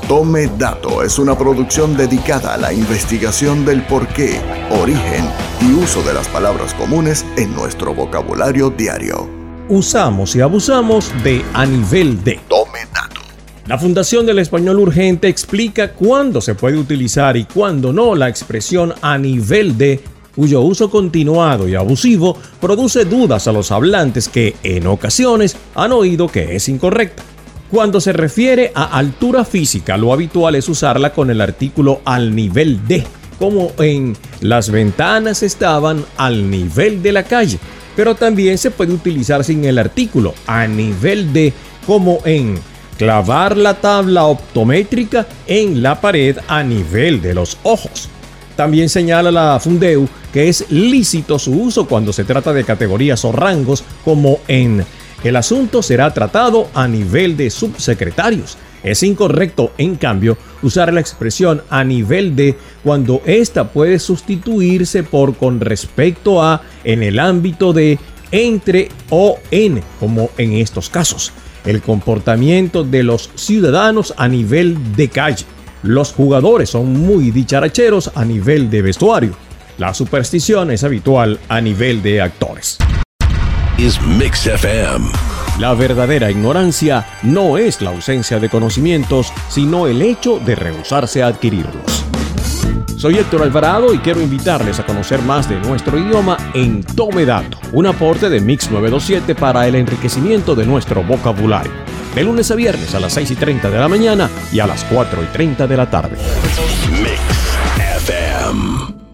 Tome Dato es una producción dedicada a la investigación del porqué, origen y uso de las palabras comunes en nuestro vocabulario diario. Usamos y abusamos de a nivel de. Tome Dato. La Fundación del Español Urgente explica cuándo se puede utilizar y cuándo no la expresión a nivel de, cuyo uso continuado y abusivo produce dudas a los hablantes que, en ocasiones, han oído que es incorrecta. Cuando se refiere a altura física, lo habitual es usarla con el artículo al nivel de, como en las ventanas estaban al nivel de la calle, pero también se puede utilizar sin el artículo a nivel de, como en clavar la tabla optométrica en la pared a nivel de los ojos. También señala la Fundeu que es lícito su uso cuando se trata de categorías o rangos, como en el asunto será tratado a nivel de subsecretarios. Es incorrecto, en cambio, usar la expresión a nivel de cuando ésta puede sustituirse por con respecto a, en el ámbito de, entre o en, como en estos casos. El comportamiento de los ciudadanos a nivel de calle. Los jugadores son muy dicharacheros a nivel de vestuario. La superstición es habitual a nivel de actores. Es Mix FM. La verdadera ignorancia no es la ausencia de conocimientos, sino el hecho de rehusarse a adquirirlos. Soy Héctor Alvarado y quiero invitarles a conocer más de nuestro idioma en Tome Dato, un aporte de Mix 927 para el enriquecimiento de nuestro vocabulario. De lunes a viernes a las 6:30 de la mañana y a las 4:30 de la tarde. Mix FM.